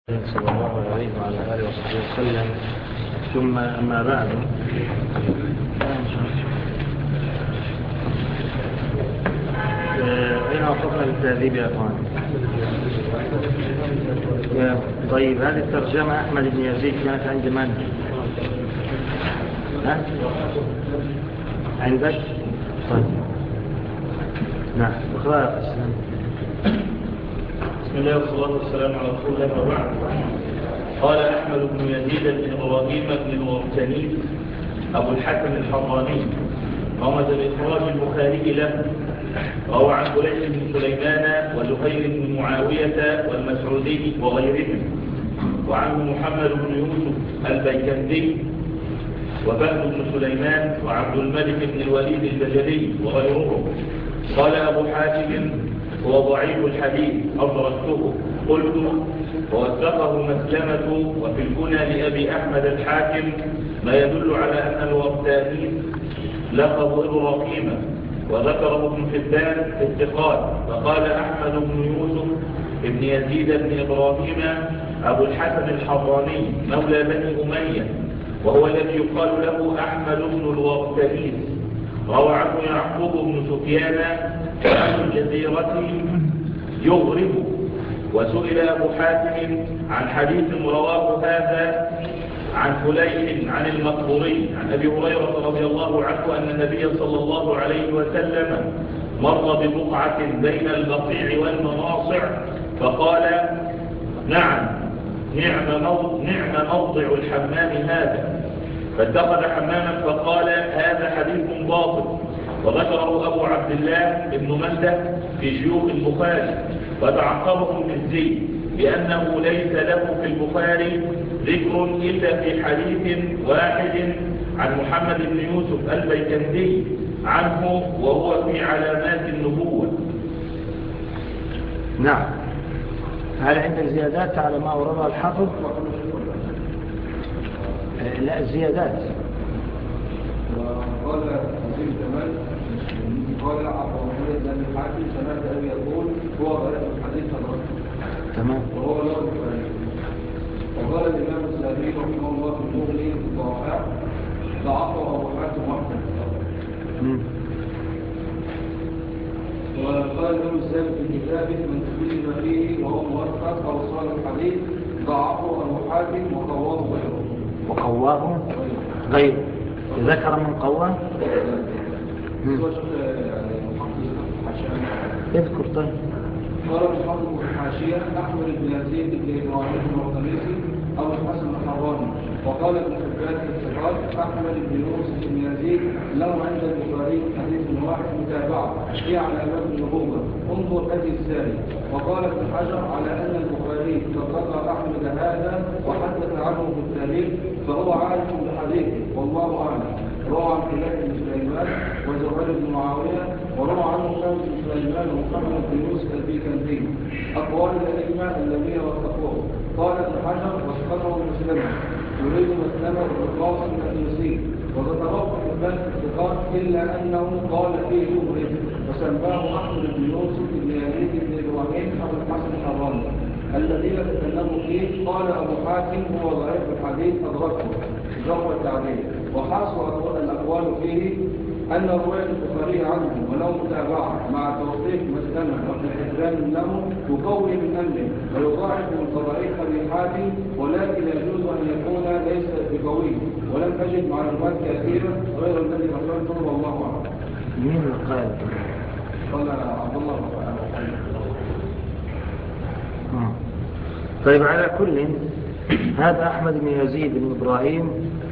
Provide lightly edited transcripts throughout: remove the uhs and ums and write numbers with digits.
صلى الله عليه وعلى آله وصحبه وسلم. ثم أما بعد، أين وقفنا بالتهذيب يا أخوان؟ طيب، هذه الترجمة أحمد بن يزيد كانت عند من؟ عندك؟ طيب، نعم، اقرأ. بسم الله والصلاة والسلام على رسول الله وبعد. قال أحمد بن يزيد بن إبراهيم بن الورتني أبو الحكم الحراني رمز بإخراج البخاري له. روى عن فليح بن سليمان وزهير بن معاوية والمسعودي وغيرهم، وعنه محمد بن يوسف البيكندي وبهد بن سليمان وعبد الملك بن الوليد البجلي وغيرهم. قال أبو حاتم هو ضعيف الحديث أدركته. قلت ووثقه مسلمة وفي الكنى لأبي أحمد الحاكم ما يدل على أن الورتاني لقب إبراهيم، وذكره ابن حبان في الثقات. فقال أحمد بن يوسف بن يزيد بن إبراهيم أبو الحسن الحراني مولى بني أمية، وهو الذي يقال له أحمد بن الورتاني. روى عنه يعقوب بن سفيان وأهل الجزيرة يغرب. وسئل أبو حاتم عن حديث رواه هذا عن فليح عن المقبوري عن أبي هريرة رضي الله عنه أن النبي صلى الله عليه وسلم مر ببقعة بين البقيع والمناصع فقال: نعم موضع الحمام هذا، فاتخذ حماما فقال: هذا حديث باطل. وذكره أبو عبد الله بن منده في شيوخ البخاري، فتعقبه المزي بأنه ليس له في البخاري ذكر إلا في حديث واحد عن محمد بن يوسف البيكندي عنه، وهو في علامات النبوة. نعم. هل عندك زيادات على ما وردها الحافظ؟ لا، زيادات. وقال وزير الجمال قال عبد الرحمن بن الحاكم سمعت أبي يقول هو غير الحديث الرسول. تمام. وهو له البخاري. وقال الإمام الزهري رحمه الله في المغني الضعفاء ضعفه أبو حاتم وحده. وقال الإمام الزهري في كتابه من تكلم فيه وهو موثق أو صالح الحديث ضعفه أبو حاتم وقواه غيره. ذكر من قواه اذكر. طيب، قال المحافظ الحاشية أحمد بن يزيد بن إبراهيم الوطنيسي أبو الحسن الحراني. وقال ابن حبان في الثقات أحمد بن يوسف بن يزيد له عند البخاري حديث واحد متابعة في علامات النبوة، انظر هذه الساري. وقال ابن حجر على أن البخاري قد ذكر أحمد هذا وحدث عنه في التاريخ فهو عارف بحديثه والله أعلم. روى عن فليح بن سليمان وزهير بن معاوية، وروى عنه شمس بن سليمان ومحمد بن يوسف البيكندي. أقوال الأئمة الذين وثقوه. قال ابن حجر وثقه مسلمة يريد مسلمة بالقاسم الأندلسي، وذكره في حبان الثقات إلا أنه قال فيه يغرب، وسماه أحمد بن يوسف بن يزيد بن إبراهيم أبو الحسن الحراني. الذين تكلموا فيه قال أبو حاتم هو ضعيف الحديث أدركه جرى التعليل. وحاصل الأقوال فيه أن رواية البخاري عنه ولو متابعة مع توثيق مسلمة وابن حبان له يقوي من أمره ويضاعف من ضعيف أبي حاتم، ولكن يجوز أن يكون ليس بقوي، ولم أجد معلومات كثيرة غير الذي ذكرته والله أعلم. مين القائل؟ قال عبد الله بن طيب، على كل هذا أحمد بن يزيد بن إبراهيم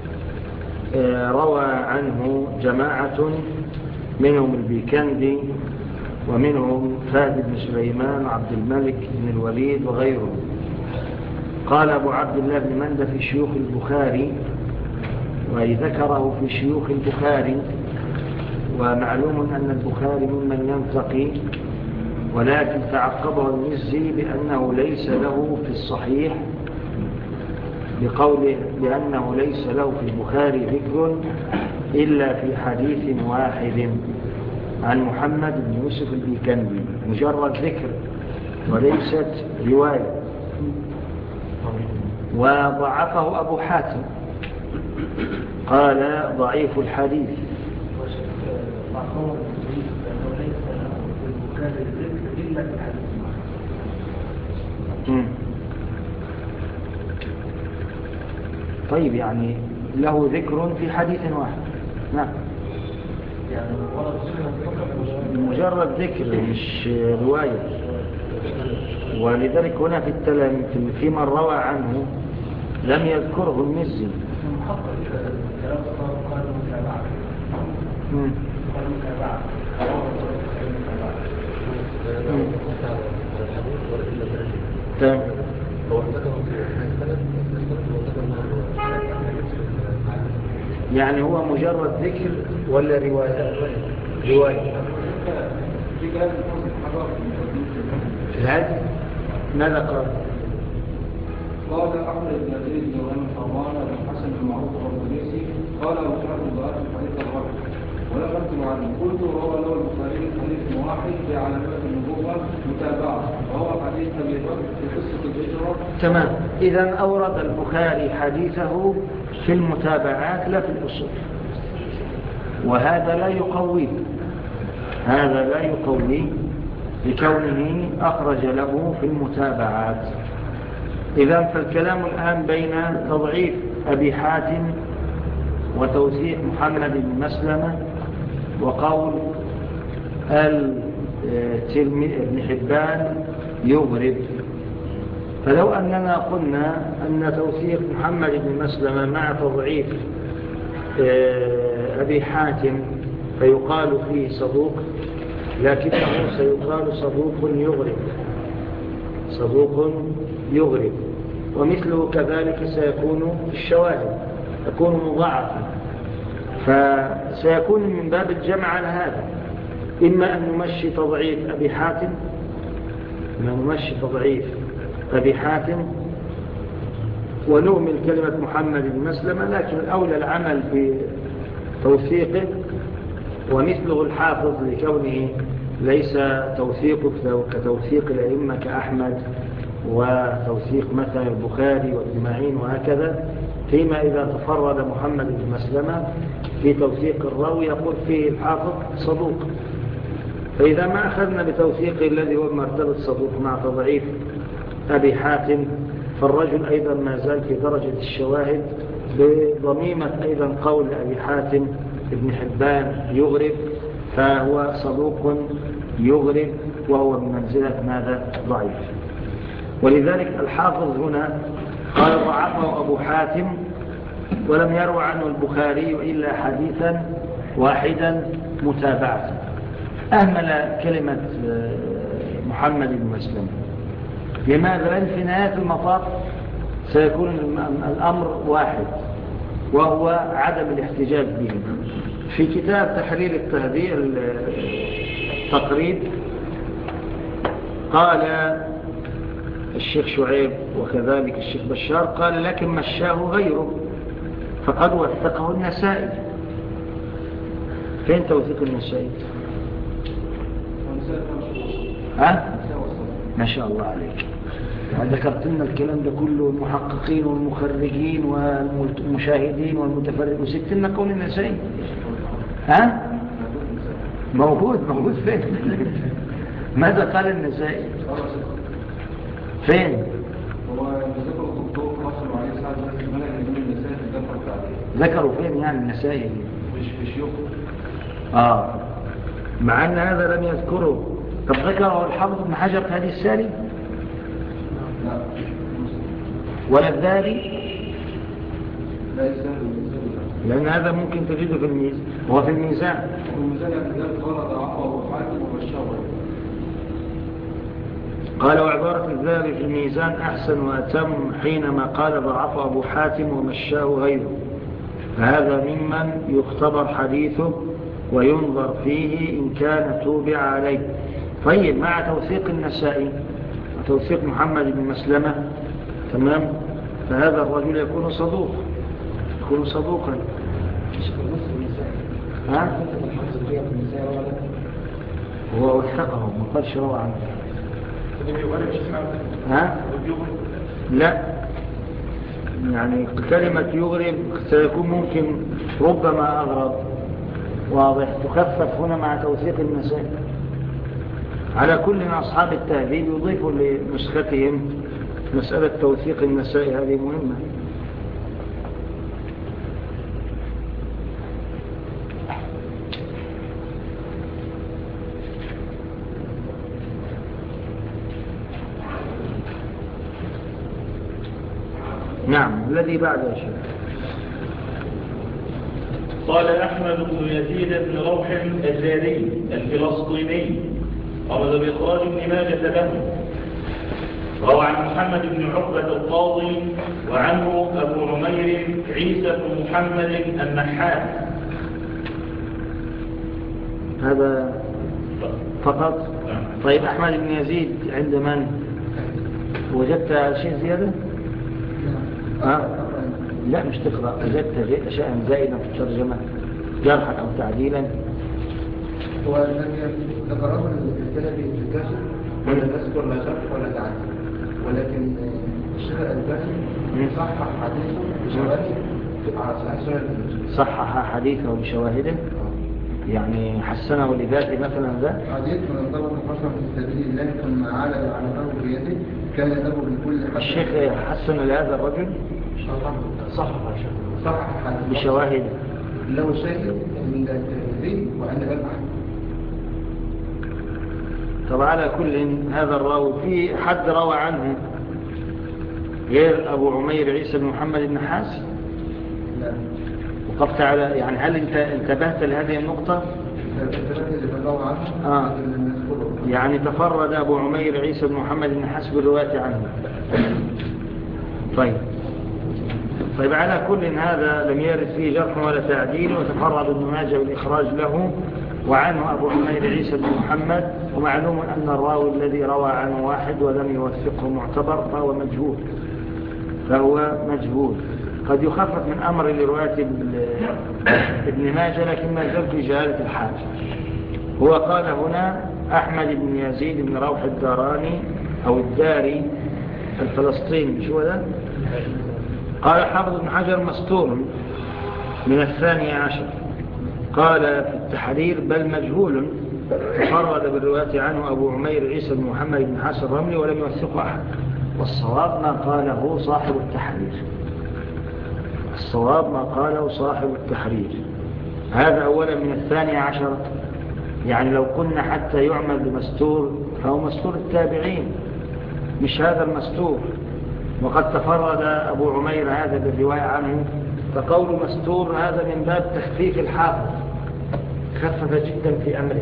روى عنه جماعة منهم البيكندي ومنهم فهد بن سليمان وعبد الملك بن الوليد وغيرهم. قال أبو عبد الله بن منده في شيوخ البخاري، وأي ذكره في شيوخ البخاري. ومعلوم أن البخاري ممن ينتقي، ولكن تعقبه المزي بأنه ليس له في الصحيح بقوله بأنه ليس له في البخاري ذكر إلا في حديث واحد عن محمد بن يوسف البيكندي، مجرد ذكر وليست رواية. وضعفه أبو حاتم قال ضعيف الحديث. طيب يعني له ذكر في حديث واحد. نعم يعني مجرد ذكر مش رواية. ولذلك هنا في في من روى عنه لم يذكره المزي. يعني هو مجرد ذكر ولا رواية؟ رواية. الهدي ماذا قال؟ قال أحمد بن يزيد بن غنم حران بن حسن بن معروف الرمضيسي قال أبو شهر ضعف الحديث الرجل ولم أكتب عنه. قلت روى له البخاري حديث واحد في علامات النبوة متابعة وهو حديث أبي بكر في قصة الهجرة. تمام. إذا أورد البخاري حديثه في المتابعات لا في الأصول، وهذا لا يقوي، هذا لا يقوي لكونه أخرج له في المتابعات. إذا فالكلام الآن بين تضعيف أبي حاتم وتوثيق محمد بن مسلمة وقول ابن حبان يغرب. فلو أننا قلنا أن توثيق محمد بن مسلمة مع تضعيف أبي حاتم فيقال فيه صدوق، لكنه سيقال صدوق يغرب، صدوق يغرب. ومثله كذلك سيكون في الشواهد، يكون مضاعفا. فسيكون من باب الجمع على هذا، إما أن نمشي تضعيف أبي حاتم، ونؤمن كلمة محمد بن مسلمة، لكن الأولى العمل بتوثيقه. ومثله الحافظ لكونه ليس توثيقه كتوثيق الأئمة كأحمد وتوثيق مثلا البخاري وابن معين وهكذا، فيما إذا تفرد محمد بن مسلمة في توثيق الراوي يقول فيه الحافظ صدوق. فإذا ما أخذنا بتوثيقه الذي هو مرتبة صدوق مع تضعيف أبي حاتم، فالرجل أيضا ما زال في درجة الشواهد بضميمة أيضا قول أبي حاتم ابن حبان يغرب، فهو صدوق يغرب وهو بمنزلة ماذا؟ ضعيف. ولذلك الحافظ هنا قال ضعفه أبو حاتم ولم يروى عنه البخاري إلا حديثا واحدا متابعة. أهمل كلمة محمد بن مسلم. لماذا؟ لأن في نهاية المطاف سيكون الأمر واحد، وهو عدم الاحتجاج به. في كتاب تحرير التقريب قال الشيخ شعيب وكذلك الشيخ بشار قال لكن مشاه غيره فقد وثقه النسائي. فين توثيق النسائي؟ ما شاء الله عليك، ذكرت لنا الكلام ده كله، المحققين والمخرجين والمشاهدين والمتفرج، وسبت لنا قول النسائي. موجود فين؟ ماذا قال النسائي؟ فين؟ ذكروا فين يعني النسائي؟ مش يخرج. مع أن هذا لم يذكره. طب ذكره الحافظ ابن حجر في هذه السالي؟ لا. ولا الذهبي؟ لا يسأل. لأن هذا ممكن تجده في الميزان. هو في الميزان. قال وعبارة الذهبي في الميزان أحسن وأتم حينما قال ضعف أبو حاتم ومشاه غيره، فهذا ممن يختبر حديثه وينظر فيه إن كان توبع عليه. طيب مع توثيق النسائي وتوثيق محمد بن مسلمة تمام، فهذا الرجل يكون صدوقا. هو وثقه ما قالش روى عنه. لا يعني كلمة يغرب سيكون ممكن ربما أغرب، واضح، تخفف هنا مع توثيق النساء. على كل أصحاب التهذيب يضيفوا لنسختهم مسألة توثيق النساء، هذه مهمة. نعم. الذي بعد شيء قال أحمد بن يزيد بن روح الجاري الفلسطيني أمر بإخراج ابن ماجة له، روى عن محمد بن عقبة القاضي وعنه أبو عمير عيسى بن محمد النحاس. هذا فقط. طيب أحمد بن يزيد عند من؟ وجدت شيء زيادة؟ لا مش تقرأ. وجدت شيئا زائدا في الترجمة جرحا أو تعديلا؟ هو ذكره الذهبي في الكاشف ولا نذكر لا شرح ولا تعديل، ولكن الشيخ الألباني صحح حديثه بشواهد على صحيح سنن ابن ماجه. صحح حديثه بشواهده، يعني حسنه لذاته مثلا. ذا حديث من طلب الحسن في سبيل الله ثم عاد على له بيده كان له بكل حسن. الشيخ حسن لهذا الرجل صحح حديث بشواهد له شاهد من الترمذي وعند أحمد. طبعا على كل هذا الراوي في حد روى عنه غير أبو عمير عيسى بن محمد النحاس؟ لا. وقفت على يعني هل انت انتبهت لهذه النقطة؟ يعني تفرد أبو عمير عيسى بن محمد النحاس بالرواية عنه. طيب على كل هذا لم يرد فيه جرح ولا تعديل، وتفرد ابن ماجه بالإخراج له وعنه أبو عمير عيسى بن محمد. ومعلوم أن الراوي الذي روى عنه واحد ولم يوثقه معتبر فهو مجهول. قد يخفف من أمر لرواية ابن ماجه، لكن ما زال في جهالة الحال. هو قال هنا أحمد بن يزيد بن روح الداراني أو الداري الفلسطيني، شو هذا؟ قال حافظ بن حجر مستور من 12. قال في التحرير بل مجهول، تفرد بالرواية عنه أبو عمير عيسى بن محمد بن حسن الرملي ولم يوثقه أحد. والصواب ما قاله صاحب التحرير. هذا أولا من 12. يعني لو قلنا حتى يعمل بمستور فهو مستور التابعين، مش هذا المستور. وقد تفرد أبو عمير هذا بالرواية عنه، فقول مستور هذا من باب تخفيف الحافظ، خفف جدا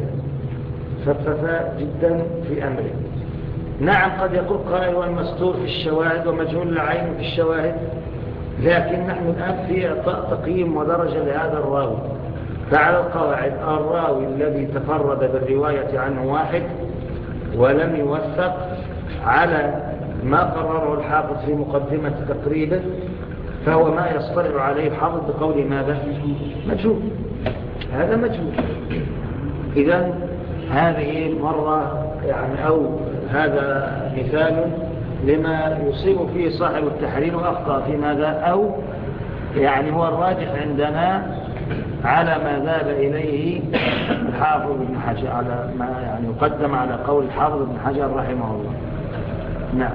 في أمره. نعم قد يقول قائل والمستور في الشواهد ومجهول العين في الشواهد، لكن نحن الآن في إعطاء تقييم ودرجة لهذا الراوي. فعلى القواعد الراوي الذي تفرد بالرواية عنه واحد ولم يوثق على ما قرره الحافظ في مقدمة تقريبه، فهو ما يصطلع عليه الحافظ بقول ماذا؟ مجهول. هذا مجهول. إذن هذه مرة يعني أو هذا مثال لما يصيب فيه صاحب التحرير وأخطأ في ماذا، أو يعني هو الراجح عندنا على ما ذهب إليه الحافظ ابن حجر، على ما يعني يقدم على قول الحافظ ابن حجر رحمه الله. نعم.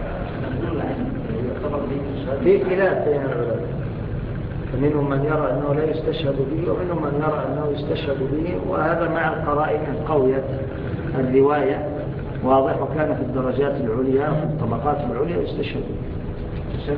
في خلاف بين العلماء، فمنهم من يرى أنه لا يستشهد به ومنهم من يرى أنه يستشهد به، وهذا مع القرائن القوية الرواية واضح، وكان في الدرجات العليا وفي الطبقات العليا يستشهد به.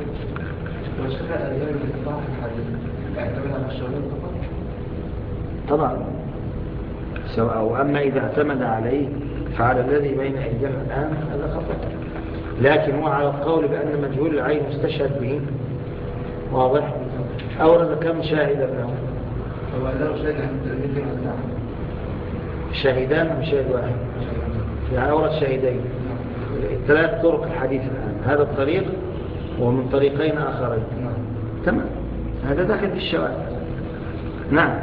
طبعا سواء، وأما إذا اعتمد عليه فعلى الذي بين أيدينا الآن هذا خطأ، لكن هو على القول بأن مجهول العين مستشهد به واضح. أورد كم شاهدا له؟ هو له شاهد عن الترمذي عن أحمد، شاهدان أم شاهد واحد؟ يعني أورد شاهدين، 3 طرق الحديث الآن، هذا الطريق ومن طريقين آخرين. تمام، هذا داخل في الشواهد. نعم.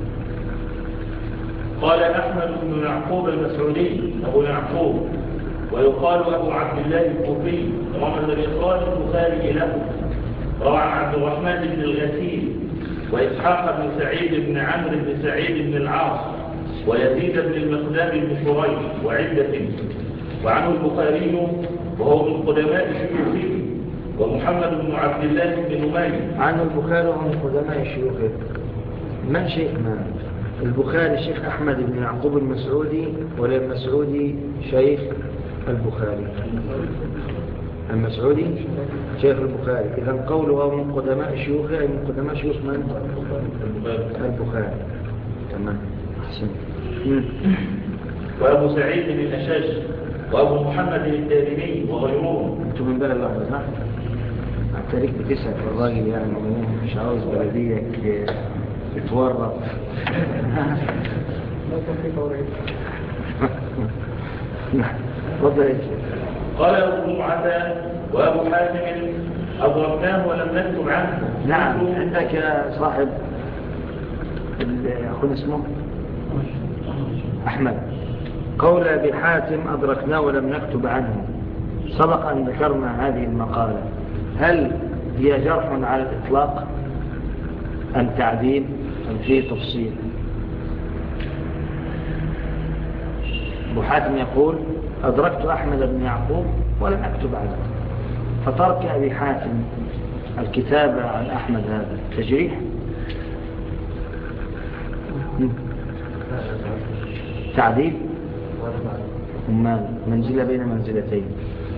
قال أحمد بن يعقوب المسعودي أبو يعقوب ويقال أبو عبد الله الكوفي، ومن بإخراج البخاري له. روى عبد الرحمن بن الغسيل وإسحاق بن سعيد بن عمرو بن سعيد بن العاص ويزيد بن المقدام بن شريح وعدة، وعنه البخاري وهو من قدماء شيوخه، ومحمد بن عبد الله بن نمير. عنه البخاري وهو من قدماء شيوخه. من شيخنا البخاري؟ شيخ أحمد بن يعقوب المسعودي، ولا المسعودي شيخ البخاري؟ المسعودي شيخ البخاري. إذن قوله من قدماء شيوخه أي من قدماء شيوخ من؟ البخاري. تمام، أحسن. وأبو سعيد بن الأشج وأبو محمد الدارمي وغيرهم. أنتم من بلد واحدة صح؟ التاريخ بتسأل الراجل يعني مش عاوز بلديك يتورط. قال أبو جمعة وأبو حاتم أضربناه ولم نكتب عنه. نعم، عندك صاحب أخونا اسمه أحمد، قول أبي حاتم أدركناه ولم نكتب عنه. سبق أن ذكرنا هذه المقالة، هل هي جرح على الإطلاق أم تعديل أم فيه تفصيل؟ أبو حاتم يقول أدركت أحمد بن يعقوب ولم أكتب عنه، فترك أبي حاتم الكتابة عن أحمد هذا تجريح؟ تعديل؟ منزلة بين منزلتين.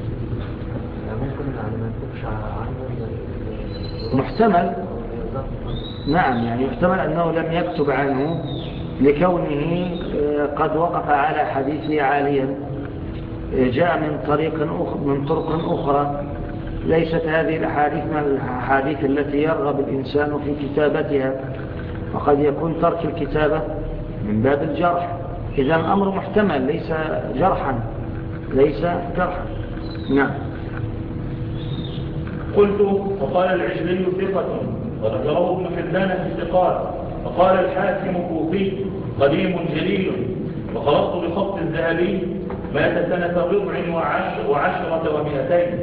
محتمل، نعم، يعني يحتمل أنه لم يكتب عنه لكونه قد وقف على حديثه عاليا، جاء من طرق أخرى ليست هذه الأحاديث من الأحاديث التي يرغب الإنسان في كتابتها، وقد يكون ترك الكتابة من باب الجرح. إذا الأمر محتمل، ليس جرحا. نعم. قلت وقال العجلي ثقة، وذكره ابن حبان في الثقات، وقال الحاكم كوفي قديم جليل، وخلطت بخط الذهبي مات سنة 14 و200.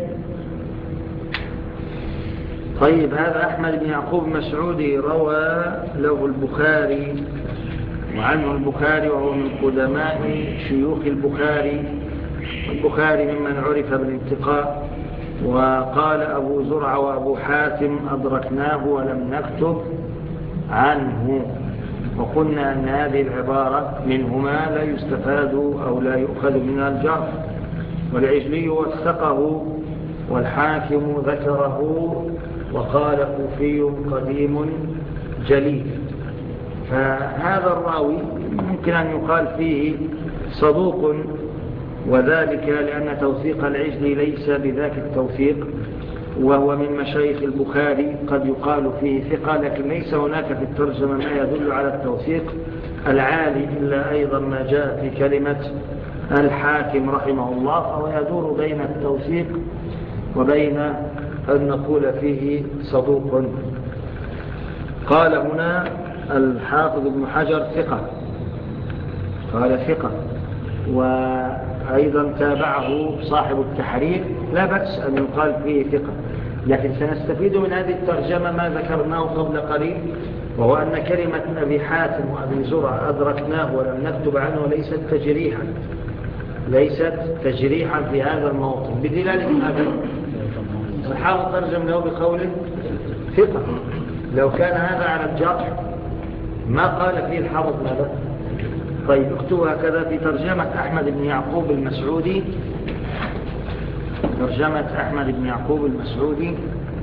طيب، هذا أحمد بن يعقوب مسعودي روى له البخاري وعنه البخاري، وهو من قدماء شيوخ البخاري، البخاري ممن عرف بالانتقاء. وقال أبو زرع وأبو حاتم أدركناه ولم نكتب عنه، وقلنا أن هذه العبارة منهما لا يستفاد أو لا يؤخذ منها الجرح. والعجلي وثقه، والحاكم ذكره، وقال كوفي قديم جليل. فهذا الراوي ممكن أن يقال فيه صدوق، وذلك لأن توثيق العجلي ليس بذاك التوثيق، وهو من مشايخ البخاري، قد يقال فيه ثقة، لكن ليس هناك في الترجمة ما يدل على التوثيق العالي، إلا أيضا ما جاء في كلمة الحاكم رحمه الله، فهو يدور بين التوثيق وبين أن نقول فيه صدوق. قال هنا الحافظ ابن حجر ثقة، قال ثقة، وأيضا تابعه صاحب التحرير، لا بأس أن يقال فيه ثقة. لكن سنستفيد من هذه الترجمة ما ذكرناه قبل قليل، وهو أن كلمة أبي حاتم وأبي زرع أدركناه ولم نكتب عنه ليست تجريحا في هذا الموطن، بدلالة هذا الحافظ ترجم له بقوله ثقة. لو كان هذا على الجرح ما قال فيه الحافظ ماذا؟ طيب، اكتبوا هكذا في ترجمة أحمد بن يعقوب المسعودي، ترجمة أحمد بن يعقوب المسعودي،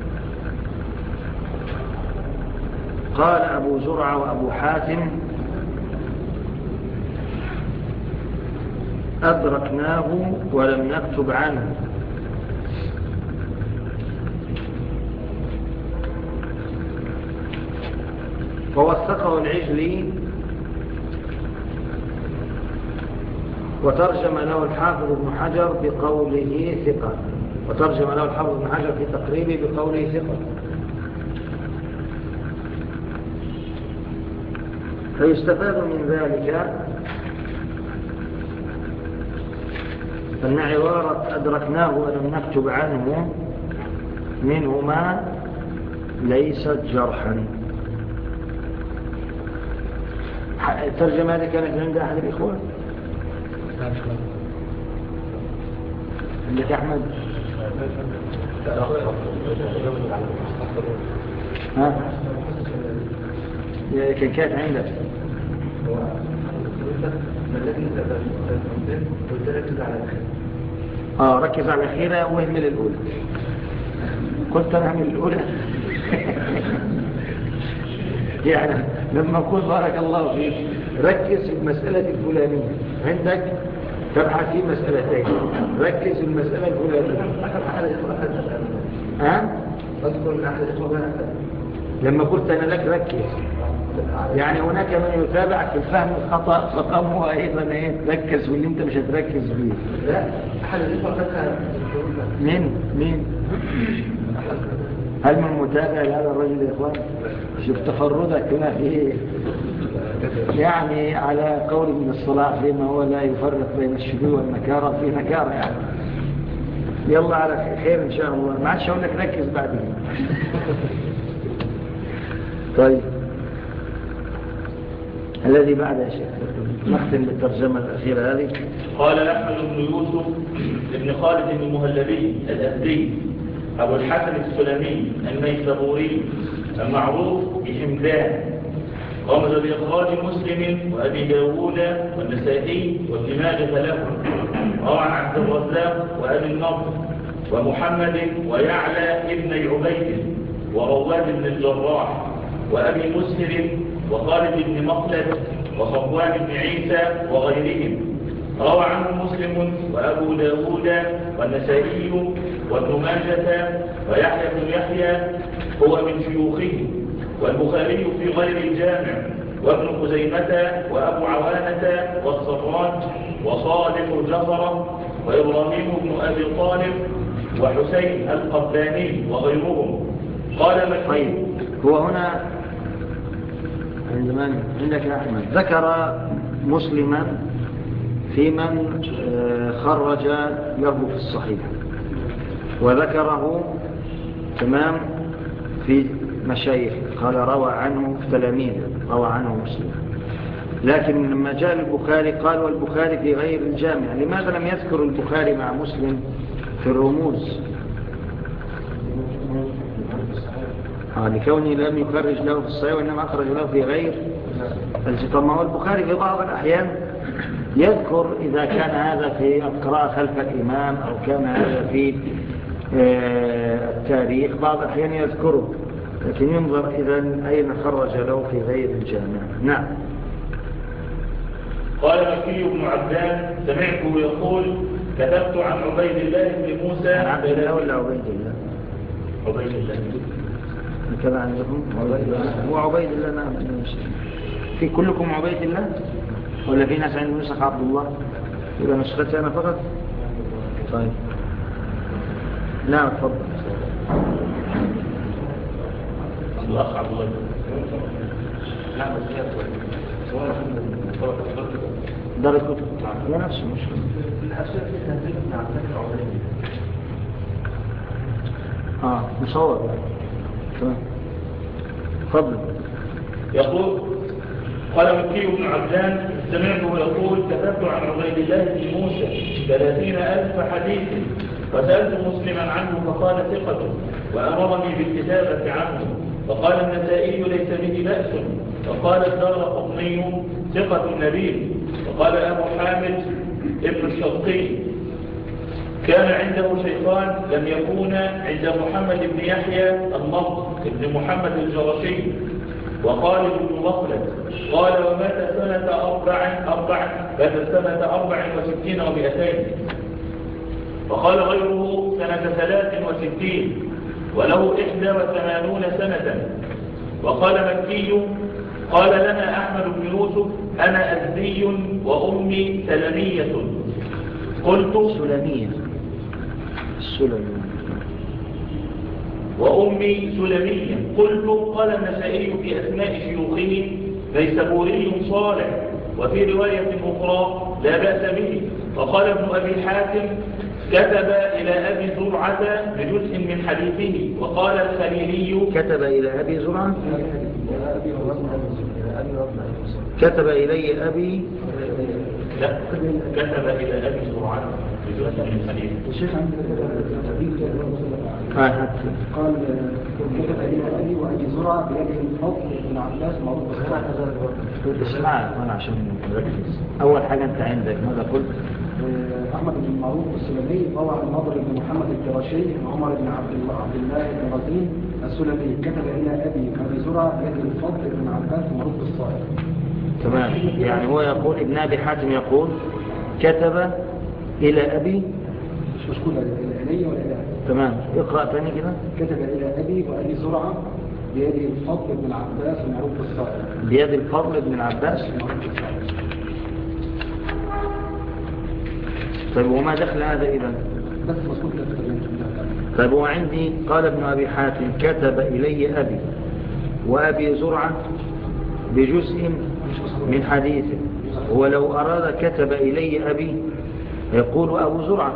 قال أبو زرع وأبو حاتم أدركناه ولم نكتب عنه. فوثقه العجلي، وترجم له الحافظ ابن حجر بقوله ثقة، وترجم له الحافظ ابن حجر في تقريبه بقوله ثقة. فيستفاد من ذلك فإن عبارة أدركناه ولم نكتب عنه منهما ليست جرحا. الترجمة هذه كانت عند أحد الإخوان عندك أحمد؟ ها؟ كانت عندك ركز على الأخيرة واهمل الأولى. قلت أنا أهمل الأولى يعني لما أقول بارك الله فيك ركز في المسألة الفلانية عندك تبحث في مسألتين، ركز في المسألة الفلانية. أذكر من أحد الإخوة لما قلت أنا لك ركز، يعني هناك من يتابعك في الفهم الخطأ فقامه أيضا تركز واللي أنت مش هتركز فيه. لا أحد الإخوة فتها. مين؟ هل من متابع لهذا الرجل يا إخوان؟ شوف تفردك ما فيه، يعني على قول ابن الصلاح فيما هو لا يفرق بين الشذوذ والنكارة في نكارة يعني. يلا على خير إن شاء الله، ما عادش أقول لك ركز بعدين. طيب الذي بعد يا شيخ نختم بالترجمة الأخيرة هذه. قال أحمد بن يوسف بن خالد المهلبي الأزدي أبو الحسن السلمي النيسابوري المعروف بحمدان، رمز بإخراج مسلم وأبي داود والنسائي وابن ماجه له، روى عن عبد الرزاق وأبي النضر ومحمد ويعلى ابن عبيد ورواد بن الجراح وأبي مسهر وخالد بن مخلد وصفوان بن عيسى وغيرهم، روى عنه مسلم وأبو داود والنسائي وابن ماجة ويحيى بن يحيى هو من شيوخه، والبخاري في غير الجامع وابن خزيمة وأبو عوانة والصفران وصالح الجزرة وإبراهيم بن أبي طالب وحسين القباني وغيرهم. قال طيب هو هنا عندك يا أحمد ذكر مسلما في من خرج له في الصحيح، وذكره تمام في مشايخ قال روى عنه في تلاميذ روى عنه مسلم، لكن لما جاء البخاري قال والبخاري في غير الجامع. لماذا لم يذكر البخاري مع مسلم في الرموز؟ لكونه لم يخرج له في الصحيح وإنما أخرج له في غير الجامع. ما هو البخاري في بعض الأحيان يذكر إذا كان هذا في القراءة خلف الإمام أو كان هذا في التاريخ بعض الأحيان يذكره، لكن ينظر إذن أين خرج له في غير الجامع. نعم. قال مكي بن عبدان سمعته يقول كتبت عن عبيد الله بن موسى. عن عبد الله ولا عبيد الله؟ عبيد الله كذا عندكم عبيد الله. هو عبيد الله. نعم. في كلكم عبيد الله ولا في ناس عندهم نسخ عبد الله؟ إذا نسختي أنا فقط. طيب نعم تفضل. الأخ عبد الله. نعم دار الكتب هي نفس المشكلة. الأشياء في تهذيب ابن عباس عبيد. مصور تمام. تفضل. يقول قال مكي بن عبدان سمعته يقول كتبت عن عبيد الله بن موسى 30,000 حديث وسألت مسلما عنه فقال ثقة وأمرني بالكتابة عنه، فقال النسائي ليس به بأس، فقال الدارقطني ثقة نبيل، وقال أبو حامد ابن الشرقي كان عنده شيخان لم يكونا عند محمد بن يحيى النضر ابن محمد الجرشي وخالد بن مخلد، قال ومات سنة 64 و200، وقال غيره سنة 63 وله 81 سنة. وقال مكي قال لنا أحمد بن يوسف أنا أزدي وأمي سلمية. قلت سلمية وأمي سلمية. قلت قال النسائي في أسماء شيوخه نيسابوري صالح، وفي رواية أخرى لا بأس به، وقال ابن أبي حاتم كتب إلى أبي زرعة بجزء من حديثه. وقال الخليلي كتب إلى أبي زرعة، كتب إلي أبي، لا، كتب إلى أبي زرعة بجزء من حديثه. الشيخ قال كتب إلى أبي وأبي زرعة بيده الفضل بن عباس معروف بالصحة. اسمع أنا عشان نركز. أول حاجة أنت عندك ماذا قلت؟ أحمد بن معروف السلمي روى عن النضر بن محمد القرشي عمر بن عبد الله بن رزين السلمي كتب إلى أبي زرعة بيده الفضل بن عباس معروف بالصحة. تمام، يعني هو يقول ابن أبي حاتم يقول كتب إلى أبي، مش مشكلة إلي ولا إلى أبي. تمام، اقرأ ثاني كده. كتب إلى أبي وأبي زرعة بيد الفضل بن عباس معروف بالصحة. بيد الفضل بن عباس. طيب وما دخل هذا إذا؟ بس مشكلة. طيب هو عندي قال ابن أبي حاتم كتب إلي أبي وأبي زرعة بجزء من حديثه، ولو أراد كتب إلي أبي يقول أبو زرعة.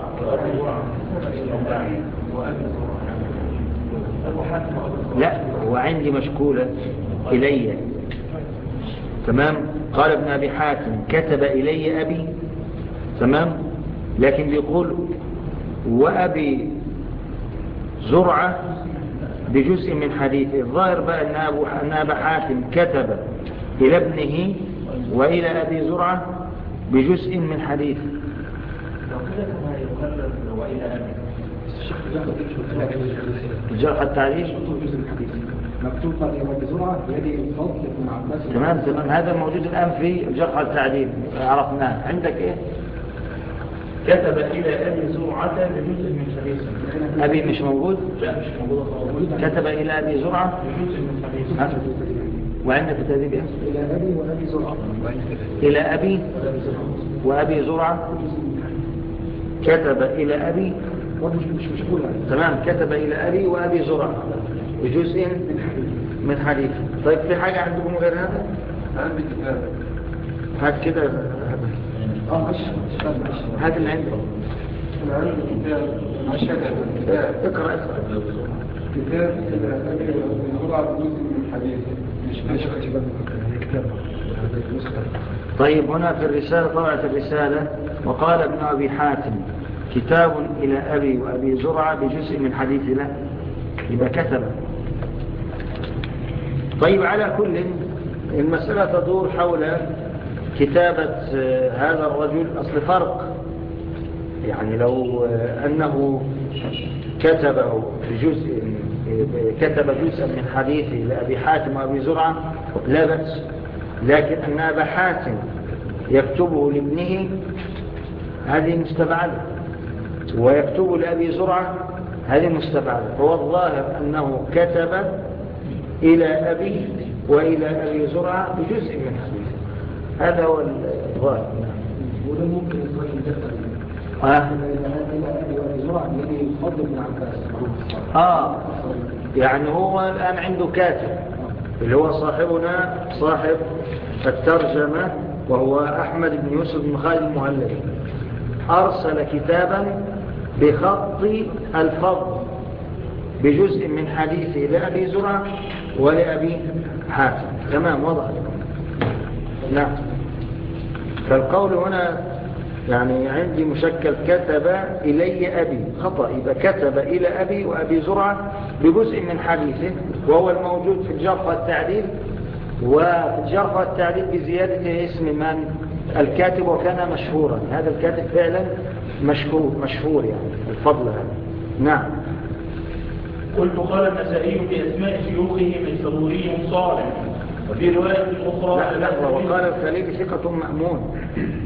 لا، هو عندي مشكولة إلي. تمام، قال ابن أبي حاتم كتب إلي أبي، تمام، لكن بيقول وأبي زرعة بجزء من حديثه. الظاهر بقى أن أبا حاتم كتب إلى ابنه وإلى أبي زرعة بجزء من حديثه. لو كده كما يقرر وإلى أبي الجرح التعديل مكتوب أبي زرعة بيده الفضل بن عباس. تمام، هذا موجود الآن في الجرح التعديل عرفناه. عندك إيه؟ كتب إلى أبي زرعة بجزء من حديثه. أبي مش موجود؟ لا مش موجود. كتب إلى أبي زرعة بجزء من حديثه. وعندك التهذيب إيه؟ إلى أبي وأبي زرعة. إلى أبي وأبي زرعة كتب إلى أبي، مش مشكلة. تمام، كتب إلى أبي وأبي زرعة بجزء من حديث. طيب في حاجة عندكم غير هذا؟ عندي كتاب. هات كده، ماشي. هات اللي عندك. أنا عندي كتاب. ماشي كتاب. اقرأ. كتاب إلى أبي وأبي زرعة بجزء من حديثه. مش كتاب. طيب هنا في الرسالة طبعة الرسالة وقال ابن أبي حاتم كتاب إلى أبي وأبي زرعة بجزء من حديث له، يبقى كتب. طيب على كل المسألة تدور حول كتابة هذا الرجل. أصل فرق، يعني لو أنه كتب جزءا من حديثه لأبي حاتم وأبي زرعة لا بأس، لكن أن أبا حاتم يكتبه لابنه هذه مستبعدة، ويكتبه لأبي زرعة هذه مستبعدة. هو الظاهر أنه كتب إلى أبي وإلى أبي زرعة بجزء من حديثه، هذا هو الظاهر. وده ممكن يصير جدا. يعني هو الآن عنده كاتب اللي هو صاحبنا صاحب الترجمة وهو أحمد بن يوسف بن خالد المهلبي، أرسل كتابا بخط الفضل بجزء من حديثه لأبي زرعة ولأبي حاتم. تمام، وضع. نعم، فالقول هنا يعني عندي مشكل كتب إلي أبي خطأ، يبقى كتب إلى أبي وأبي زرعة بجزء من حديثه، وهو الموجود في الجرح والتعديل. وفي الجرح والتعديل بزيادة اسم من الكاتب، وكان مشهورا. هذا الكاتب فعلا مشهور يعني الفضل هذا. نعم. قلت قال النسائي في أسماء شيوخه ميسروري صالح، وفي رواية أخرى لا وقال الخليل ثقة مأمون.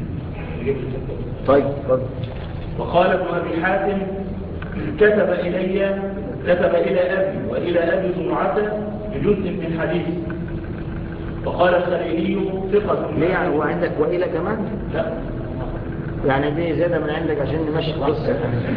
طيب فضل. وقال ابن أبي حاتم كتب إلى أبي وإلى أبي زرعة بجزء من حديث. وقال الخليلي ثقة. ليه يعني هو عندك وإلى كمان؟ لا يعني دي زيادة من عندك عشان نمشي القصة.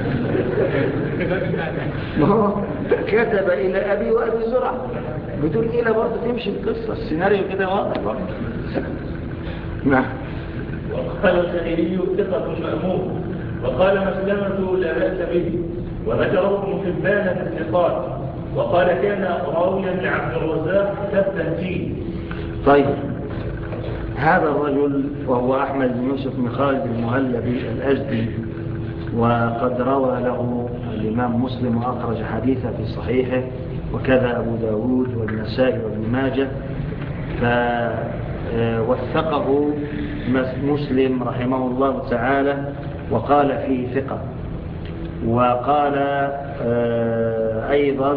ما هو كتب إلى أبي وأبي زرعة بدون إلى برضه تمشي القصة، السيناريو كده واضح برضه. نعم. وقال الخليلي ثقة مأمون، وقال مسلمة لا بأس به، وذكره ابن حبان في الثقات، وقال كان راويا لعبد الرزاق ثبتا فيه. طيب، هذا الرجل وهو أحمد بن يوسف بن خالد المهلبي الأزدي، وقد روى له الإمام مسلم وأخرج حديثه في صحيحه، وكذا أبو داود والنسائي وابن ماجه، فوثقه مسلم رحمه الله تعالى وقال فيه ثقة. وقال أيضا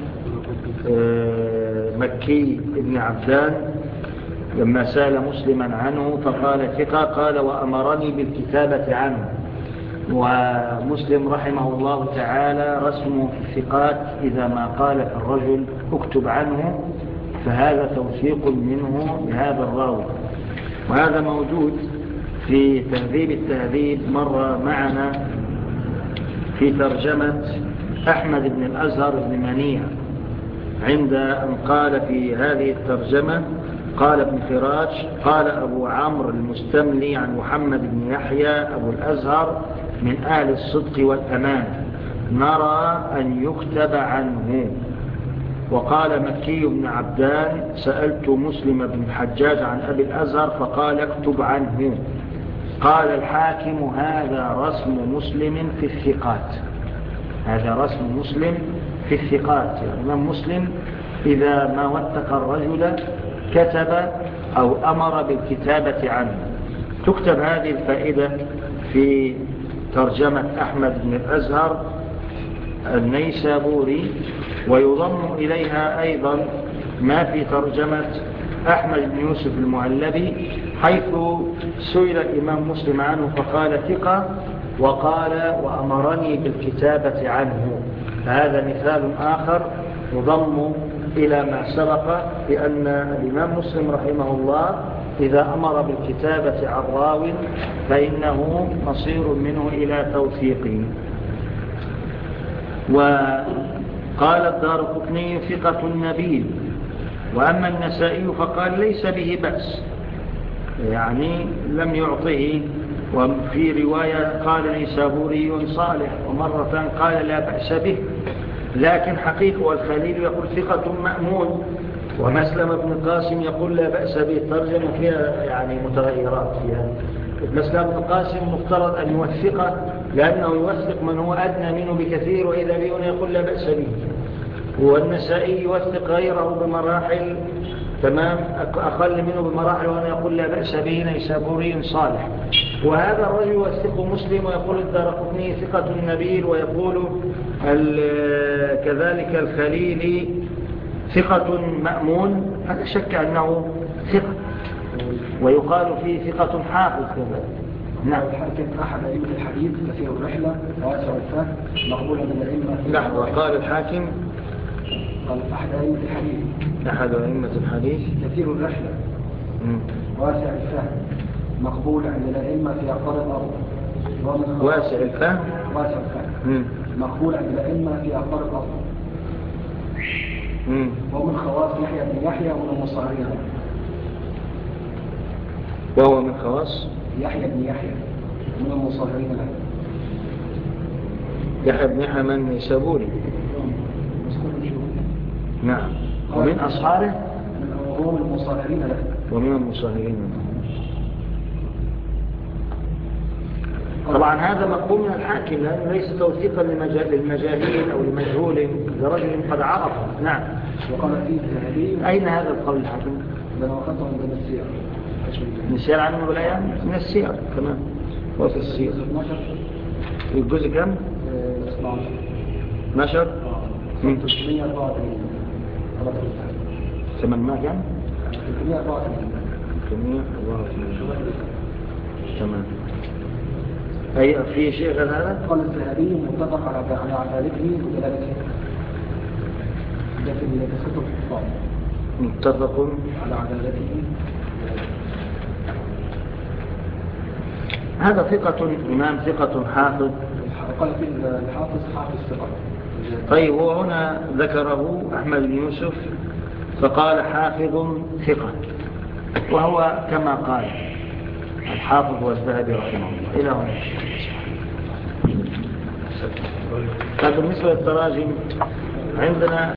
مكي بن عبدان لما سأل مسلما عنه فقال ثقة، قال وأمرني بالكتابة عنه. ومسلم رحمه الله تعالى رسمه في الثقات إذا ما قال الرجل اكتب عنه فهذا توثيق منه لهذا الراوي، وهذا موجود في تهذيب التهذيب. مر معنا في ترجمة أحمد بن الأزهر بن منيع، عند أن قال في هذه الترجمة قال ابن فراش قال أبو عمرو المستملي عن محمد بن يحيى أبو الأزهر من أهل الصدق والأمان، نرى أن يكتب عنه. وقال مكي بن عبدان سألت مسلم بن الحجاج عن أبي الأزهر فقال اكتب عنه. قال الحاكم هذا رسم مسلم في الثقات، هذا رسم مسلم في الثقات. يعني الإمام مسلم إذا ما وثق الرجل كتب أو أمر بالكتابة عنه. تكتب هذه الفائدة في ترجمة أحمد بن الأزهر النيسابوري، ويضم إليها أيضا ما في ترجمة أحمد بن يوسف المهلبي، حيث سئل الإمام مسلم عنه فقال ثقة، وقال وأمرني بالكتابة عنه. فهذا مثال آخر يضم إلى ما سبق، بأن الإمام مسلم رحمه الله إذا أمر بالكتابة عن راو فإنه مصير منه إلى توثيقه. وقال الدارقطني ثقة نبيل، وأما النسائي فقال ليس به بأس، يعني لم يعطه. وفي رواية قال نيسابوري صالح، ومرة قال لا بأس به، لكن حقيقة والخليل يقول ثقة مأمون، ومسلم بن قاسم يقول لا بأس به. الترجمة فيها يعني متغيرات فيها. مسلم بن قاسم مفترض أن يوثقه لأنه يوثق من هو أدنى منه بكثير، وإذا به يقول لا بأس به. والنسائي يوثق غيره بمراحل تمام أقل منه بمراحل، وأنا يقول لا بأس به نيسابوري صالح. وهذا الرجل يوثق مسلم، ويقول الدارقطني ثقة نبيل، ويقول كذلك الخليلي ثقة مأمون. هذا شك أنه ثقة، ويقال فيه ثقة حافظ كذا. نعم. الحاكم أحد أئمة الحديث كثير الرحلة واسع الفهم مقبولا من الأئمة. نعم. وقال الحاكم قال أحد أئمة الحديث، أحد أئمة الحديث كثير الرحلة واسع الفهم مقبول عند الأئمة في أقطار الأرض. واسع الفهم واسع الفهم مقبول عند الأئمة في أقطار الأرض. ومن خواص يحيى بن يحيى ومن المصارين. وهو من خواص يحيى بن يحيى ومن المصارين له. يحيى بن يحيى من نيسابوري. نعم. ومن أصحابه وهم المصارين له. ومن المصارين. طبعا هذا مقبول من الحاكم، لأنه ليس توثيقا للمجاهيل أو لمجهول لرجل قد عرفه. نعم. وقال فيه الذهبي. أين هذا القول الحاكم؟ لما أخذته من السير. من السير عنه بالأيام؟ من السير كمان. وفي السير في الجزء كم؟ 12 من 384 800 كم؟ 384 تمام. أي في شيء غير هذا؟ قال الذهبي متفق على عدالته ودلالته. ده في كتب الحفاظ. متفق على عدالته. هذا ثقة إمام ثقة حافظ. قال في الحافظ حافظ ثقة. طيب، وهنا ذكره أحمد بن يوسف فقال حافظ ثقة، وهو كما قال. الحافظ والذهبي رحمه الله. إلى هنا. بالنسبة للتراجم عندنا